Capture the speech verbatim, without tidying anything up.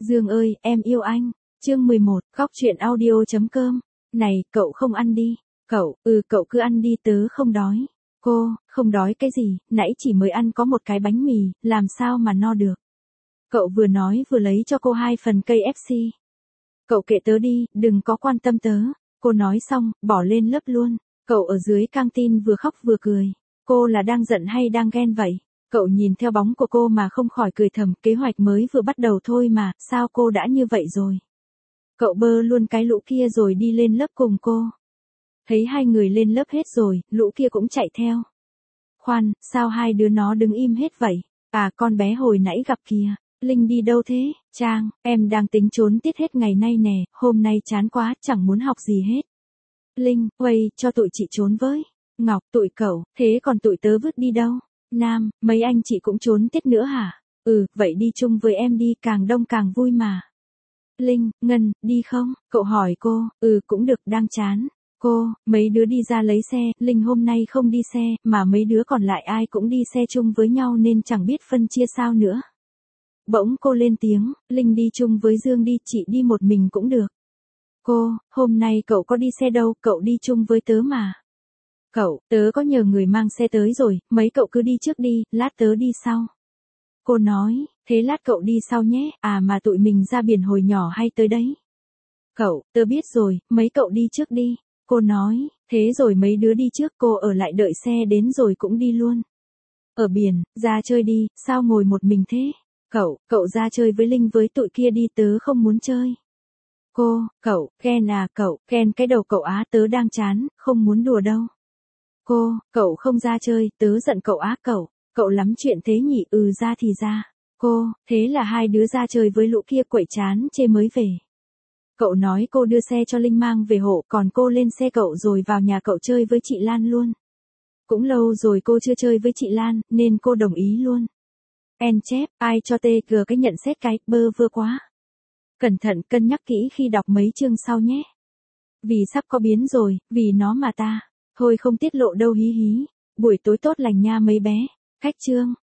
Dương ơi, em yêu anh. Chương mười một, góc truyện audio chấm com. Này, cậu không ăn đi. Cậu, ừ cậu cứ ăn đi tớ không đói. Cô, không đói cái gì, nãy chỉ mới ăn có một cái bánh mì, làm sao mà no được. Cậu vừa nói vừa lấy cho cô hai phần ca ép xê. Cậu kệ tớ đi, đừng có quan tâm tớ. Cô nói xong, bỏ lên lớp luôn. Cậu ở dưới căng tin vừa khóc vừa cười. Cô là đang giận hay đang ghen vậy? Cậu nhìn theo bóng của cô mà không khỏi cười thầm, kế hoạch mới vừa bắt đầu thôi mà, sao cô đã như vậy rồi? Cậu bơ luôn cái lũ kia rồi đi lên lớp cùng cô. Thấy hai người lên lớp hết rồi, lũ kia cũng chạy theo. Khoan, sao hai đứa nó đứng im hết vậy? À, con bé hồi nãy gặp kìa. Linh đi đâu thế? Trang, em đang tính trốn tiết hết ngày nay nè, hôm nay chán quá, chẳng muốn học gì hết. Linh, uầy, cho tụi chị trốn với. Ngọc, tụi cậu, thế còn tụi tớ vứt đi đâu? Nam, mấy anh chị cũng trốn tiết nữa hả? Ừ, vậy đi chung với em đi, càng đông càng vui mà. Linh, Ngân, đi không? Cậu hỏi cô, ừ cũng được, đang chán. Cô, mấy đứa đi ra lấy xe, Linh hôm nay không đi xe, mà mấy đứa còn lại ai cũng đi xe chung với nhau nên chẳng biết phân chia sao nữa. Bỗng cô lên tiếng, Linh đi chung với Dương đi, chị đi một mình cũng được. Cô, hôm nay cậu có đi xe đâu, cậu đi chung với tớ mà. Cậu, tớ có nhờ người mang xe tới rồi, mấy cậu cứ đi trước đi, lát tớ đi sau. Cô nói, thế lát cậu đi sau nhé, à mà tụi mình ra biển hồi nhỏ hay tới đấy. Cậu, tớ biết rồi, mấy cậu đi trước đi. Cô nói, thế rồi mấy đứa đi trước, cô ở lại đợi xe đến rồi cũng đi luôn. Ở biển, ra chơi đi, sao ngồi một mình thế? Cậu, cậu ra chơi với Linh với tụi kia đi, tớ không muốn chơi. Cô, cậu, ghen à cậu, ghen cái đầu cậu á, tớ đang chán, không muốn đùa đâu. Cô, cậu không ra chơi, tớ giận cậu á cậu, cậu lắm chuyện thế nhỉ, ừ ra thì ra. Cô, thế là hai đứa ra chơi với lũ kia quậy chán chê mới về. Cậu nói cô đưa xe cho Linh mang về hộ, còn cô lên xe cậu rồi vào nhà cậu chơi với chị Lan luôn. Cũng lâu rồi cô chưa chơi với chị Lan, nên cô đồng ý luôn. En chép, ai cho tê gờ cái nhận xét cái, bơ vơ quá. Cẩn thận cân nhắc kỹ khi đọc mấy chương sau nhé. Vì sắp có biến rồi, vì nó mà ta. Thôi không tiết lộ đâu hí hí. Buổi tối tốt lành nha mấy bé. Khách chương.